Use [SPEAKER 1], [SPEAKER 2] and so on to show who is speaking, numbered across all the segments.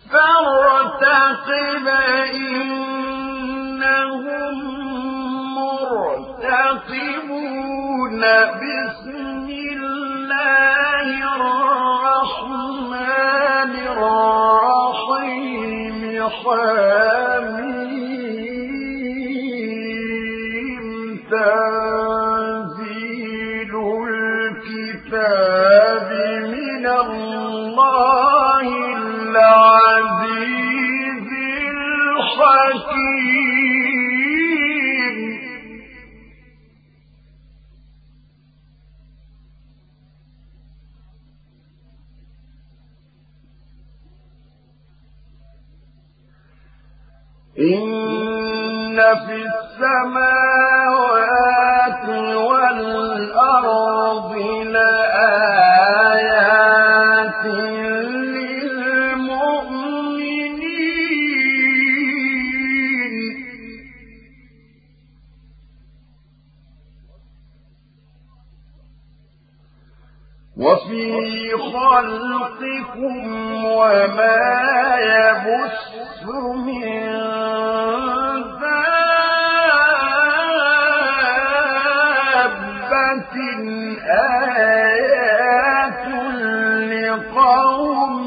[SPEAKER 1] فارتقب إنهم مرتقبون بسم الله الرحمن الرحيم حميم تنزيل الكتاب من الله العزيز الحكيم إن في السماوات والأرض لآيات للمؤمنين وفي خلقكم وما يبث من دابة آيات لقوم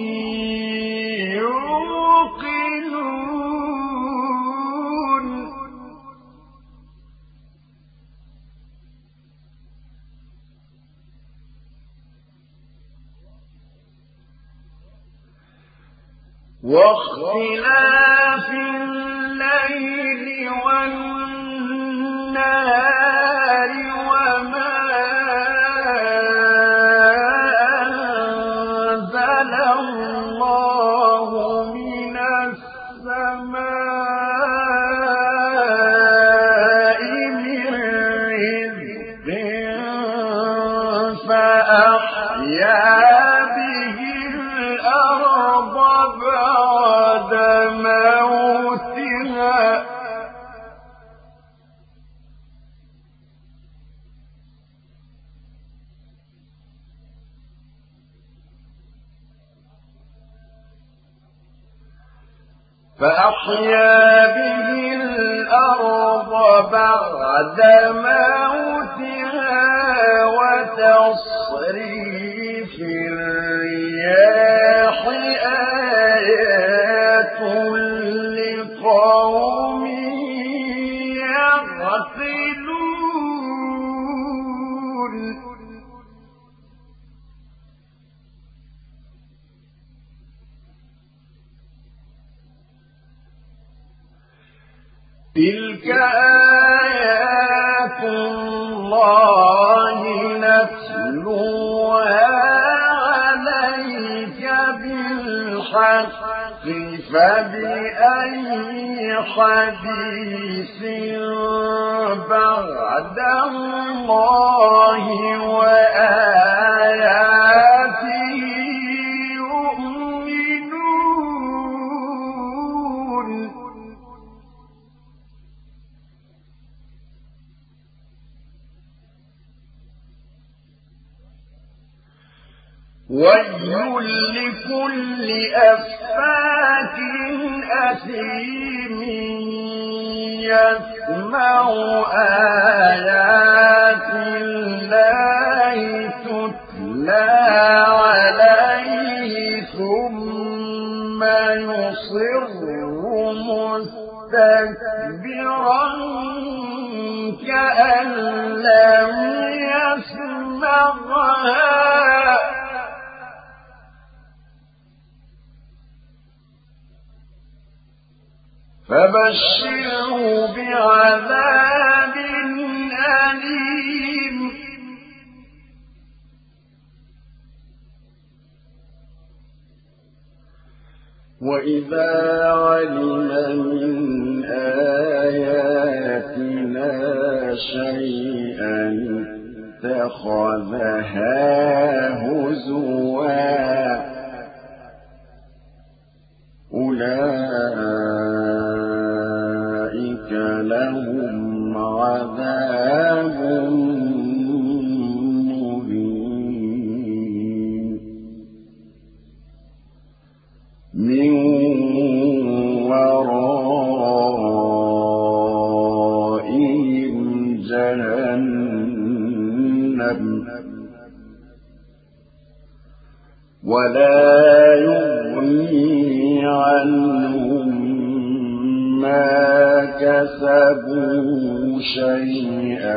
[SPEAKER 1] يوقنون واختلاف الليل والنهار وما أنزل الله من السماء من رزق فأحيا به الأرض بعد موتها وتصريف الرياح آيات لقوم يعقلون تلك آيات الله نتلوها عليك بالحق فبأي حديث بعد الله وآياته يؤمنون ويل لكل أفاك أثيم يسمع آيات الله تتلى عليه ثم يصر مستكبرا كأن لم يسمعها فبشره بعذاب أليم وإذا علم من آياتنا شيئا اتخذها هزوا أولئك لهم عذاب مهين من ورائهم جهنم ولا يغني عنهم ما كسبوا شيئا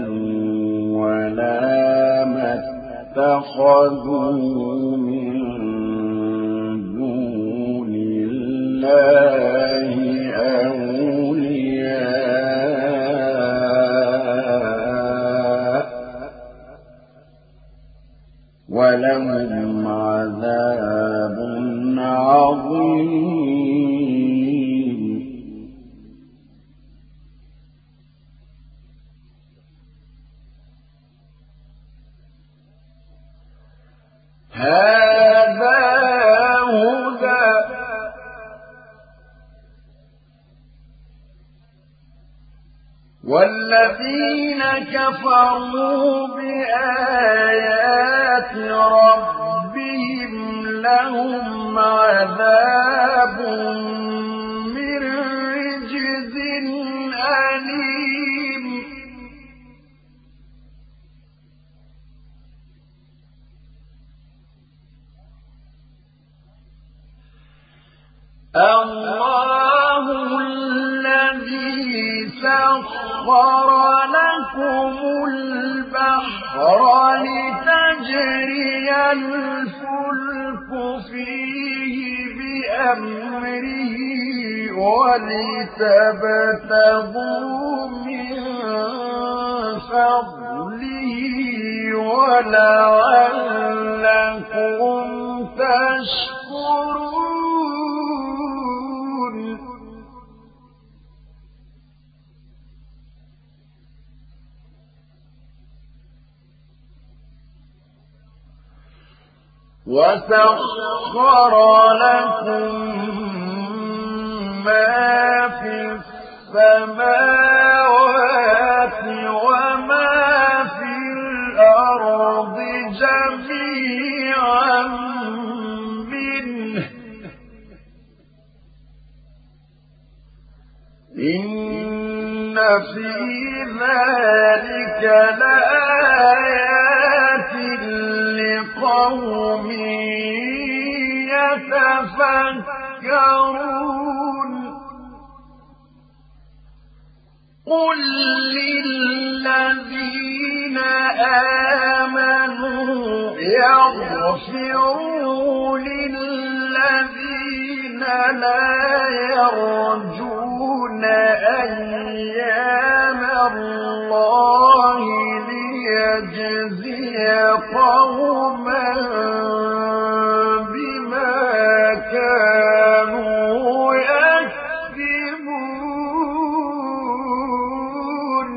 [SPEAKER 1] ولا ما اتخذوا من دون الله أولياء ولهم عذاب عظيم. هذا هدى والذين كفروا بآيات ربهم لهم عذاب من رجز أليم. الله الذي سخر لكم البحر لتجري الفلك فيه بأمره ولتبتغوا من فضله ولعلكم تشكرون. وسخر لكم ما في السماوات وما في الأرض جميعا منه إن في ذلك لآيات لقوم يتفكرون. قل للذين آمنوا يغفروا للذين لا يرجون أيام الله ليجزي قوما بما كانوا يكسبون.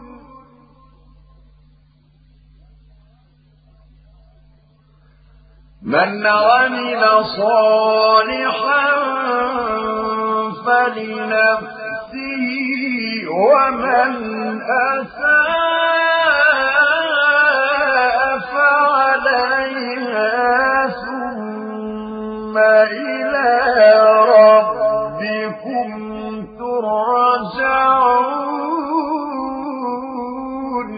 [SPEAKER 1] من عمل صالحا فلنفسه ومن أساء فعليها ثم إلى ربكم ترجعون.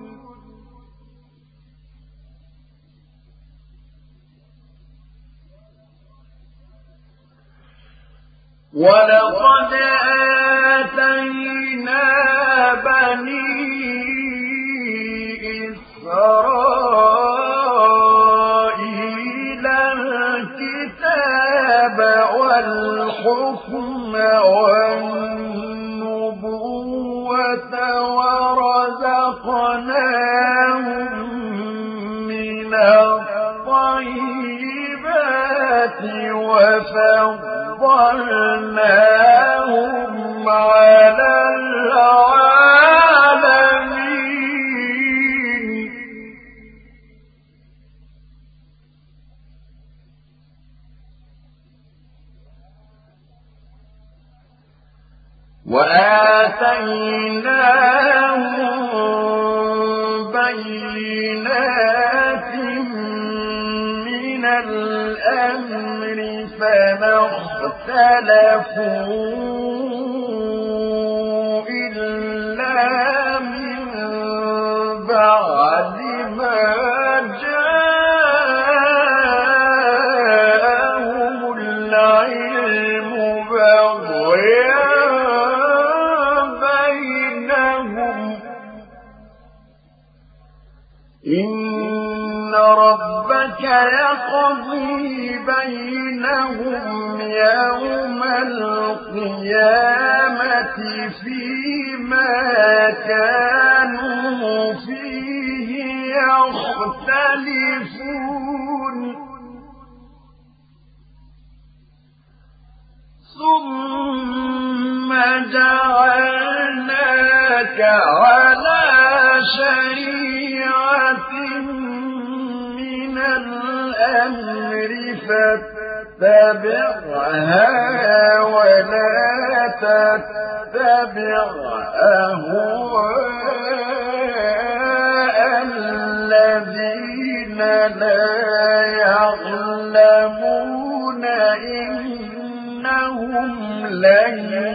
[SPEAKER 1] ولقد آتينا بني إسرائيل الكتاب والحكم والنبوة ورزقناهم من الطيبات وفضلناهم على العالمين. وآتيناهم بينات من الأمر فما اختلفوا إلا من بعد ما جاءهم العلم بغيا بينهم إن ربك يقضي بينهم يوم القيامة فيما كانوا فيه يختلفون ثم جعلناك على شريعة من الأمر فاتبعها ولا تتبع أهواء الذين لا يعلمون إنهم لن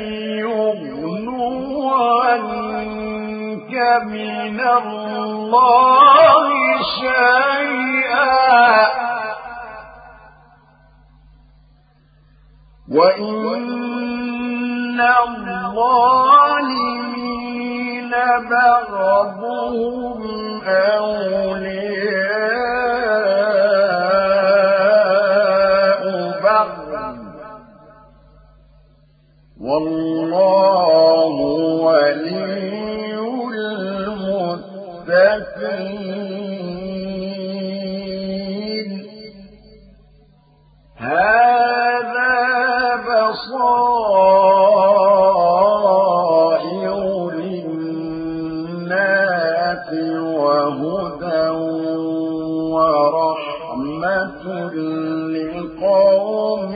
[SPEAKER 1] يغنوا عنك من الله شيئا وإن الظالمين بعضهم أولياء بعض والله ولي المتقين هذا بصائر للناس وهدى ورحمة لقوم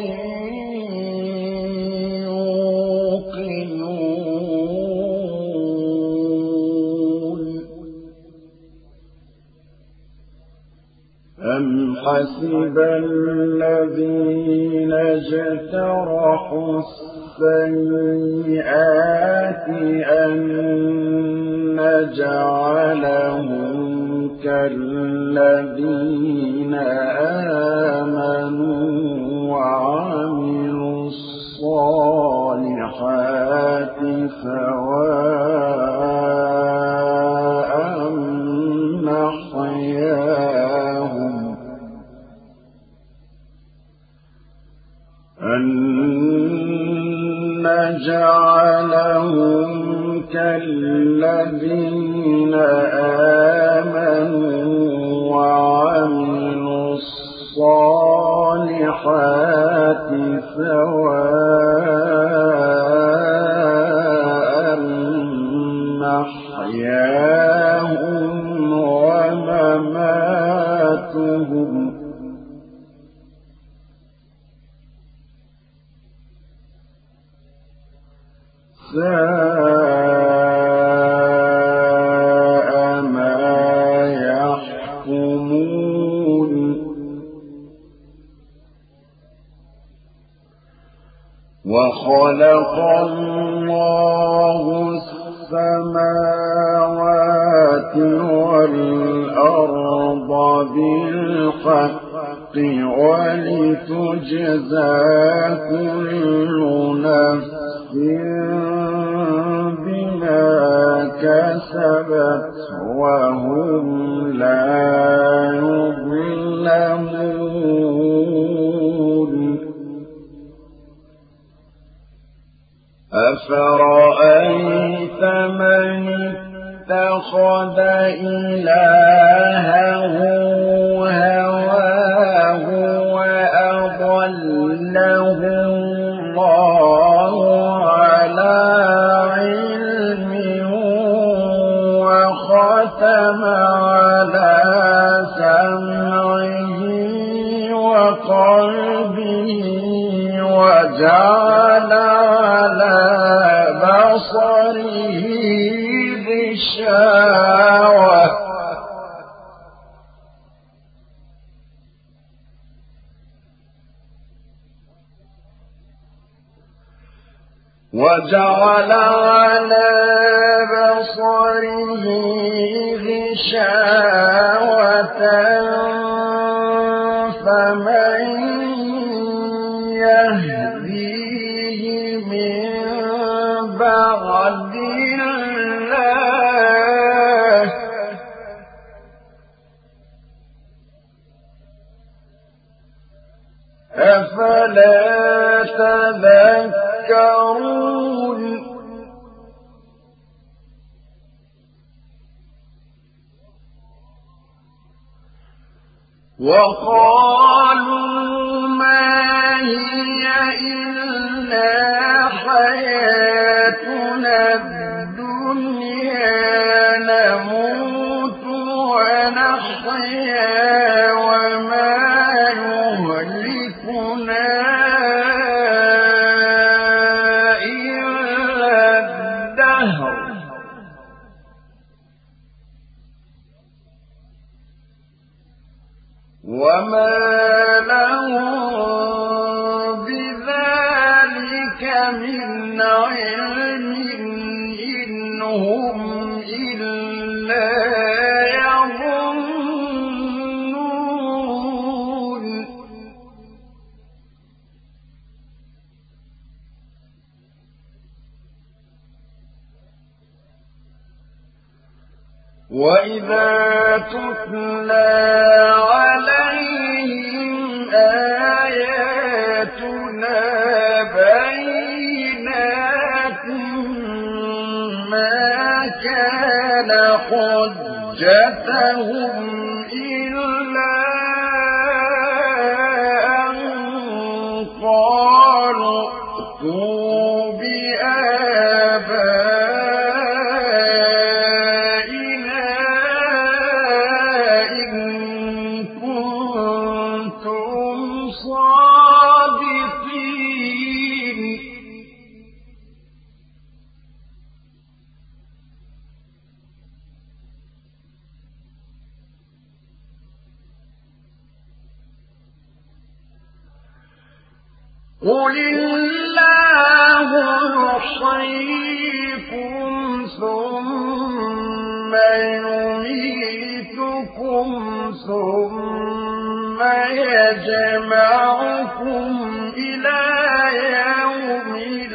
[SPEAKER 1] أم حسب الذين اجترحوا السيئات أن نجعلهم كالذين آمنوا وعملوا الصالحات سواء محياهم أن نجعلهم كالذين آمنوا وعملوا الصالحات سواء محياهم ومماتهم ساء ما يحكمون وخلق الله السماوات والأرض بالحق ولتجزى كل نفس بما كسبت وهم لا يظلمون أفرأيت من اتخذ إلهه هواه وأضله الله على علم وختم على سمعه وقلبه وجعل على بصره غشاوة وجعل على بصره غشاوة فمن يهديه من بعد الله أفلا تذكرون وقالوا ما هي إلا حياتنا الدنيا نموت ونحيا وما يهلكنا إلا الدهر وما لهم بذلك من علم إن هم إلا يظنون وإذا تتلى عليهم آياتنا بينات ما كان حجتهم إلا أن قالوا ائتوا بآبائنا إن كنتم صادقين قل الله يحييكم ثم يميتكم ثم يجمعكم إلى يوم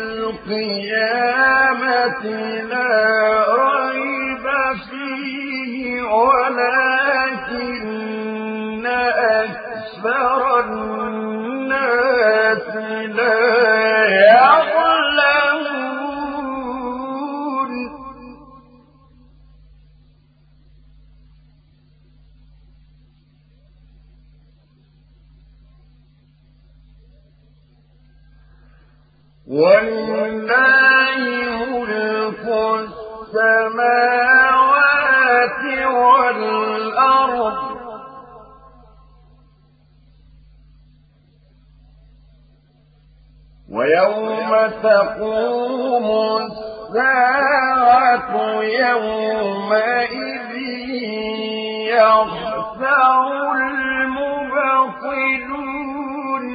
[SPEAKER 1] القيامة لا ريب فيه ولكن أكثر الناس لا يعلمون ولله ملك السماوات والأرض ويوم تقوم الساعة يومئذ يخسر المبطلون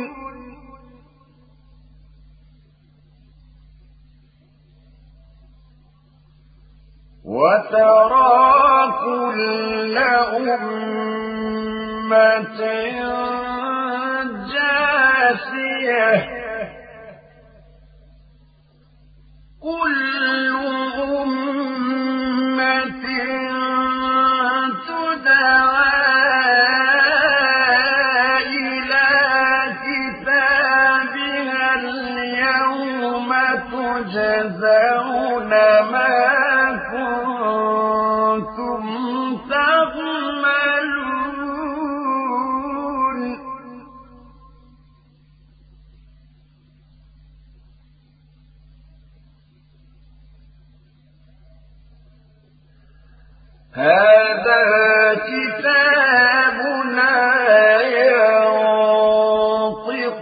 [SPEAKER 1] وترى كل أمة جاثية كل أمة تدعى إلى كتابها اليوم تجزون ما كنتم تعملون هذا كتابنا ينطق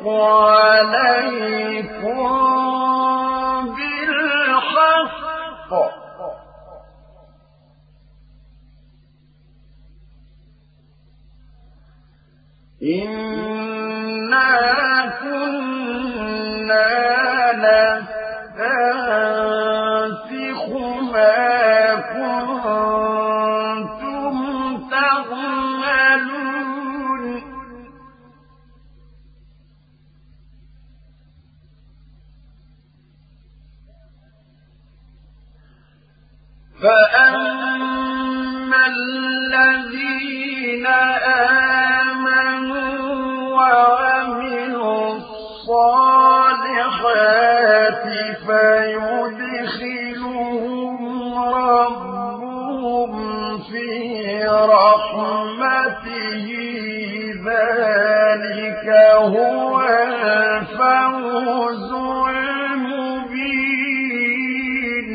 [SPEAKER 1] عليكم بالحق إنا كنا تنسخ ما كنتم تعملون فأما الذين آمنوا وعملوا الصالحات فيدخلهم ربهم في رحمته ذلك هو الفوز المبين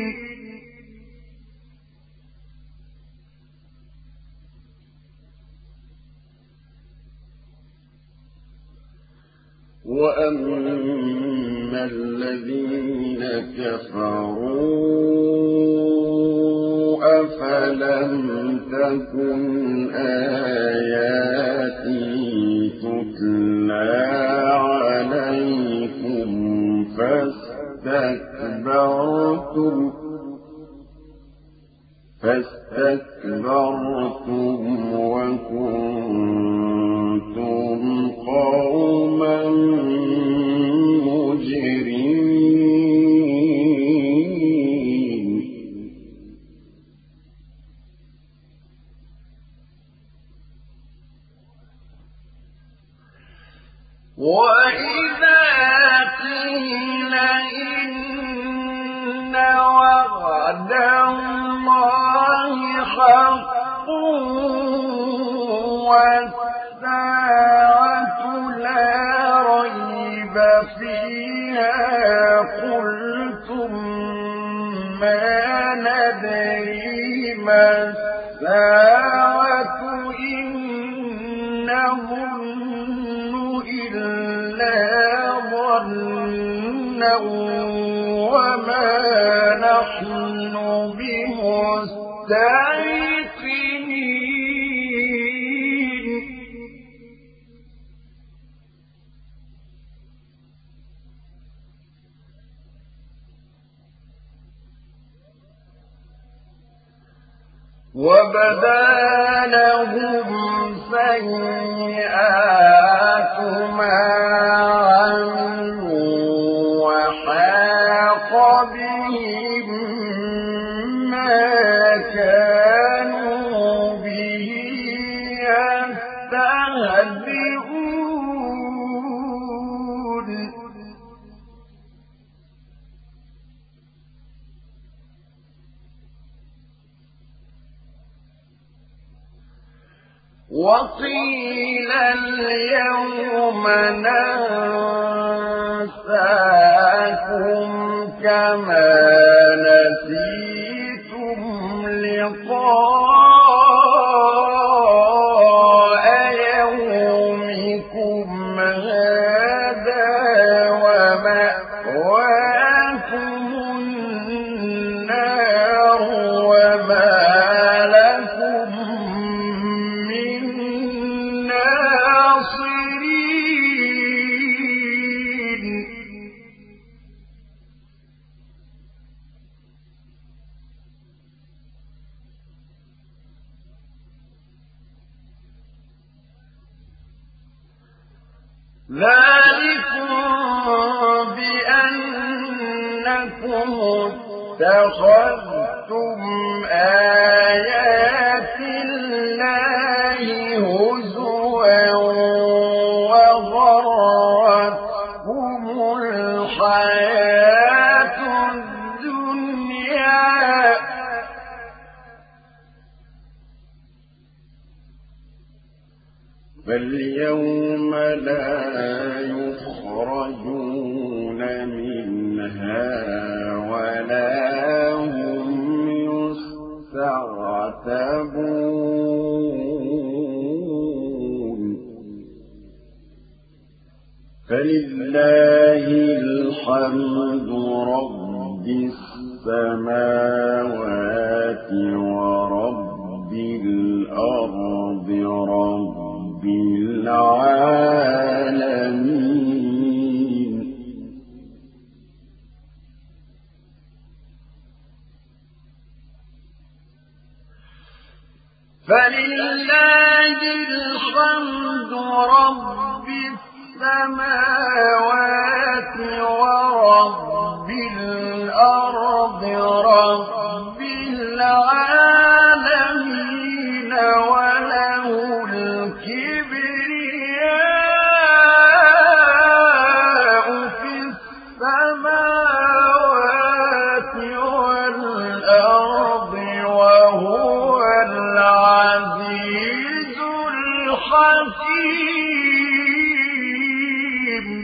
[SPEAKER 1] وأما الذين كفروا أفلم تكن آياتي تتلى عليكم فاستكبرتم وكنتم قوما مجرمين وإذا قيل إن وعد الله حق والساعة لا ريب فيها قلتم ما ندري ما الساعة إن نظن إلا ظنا وما نحن بمستيقنين وبدا لهم سيئات ما عملوا وحاق بهم ما كانوا به يستهزئون وقيل اليوم ننساكم كما نسيتم لقاء يومكم هذا ومأواكم النار وما لكم من ناصرين ذلكم بأنكم اتخذتم آيات الله هزوا وغرتكم الحياة الدنيا فاليوم لا يخرجون منها ولا هم يستعتبون فلله الحمد رب السماوات ورب الأرض رب العالمين فلله الحمد رب السماوات ورب الأرض رب العالمين وله الكبرياء في السماوات والأرض وهو العزيز الحكيم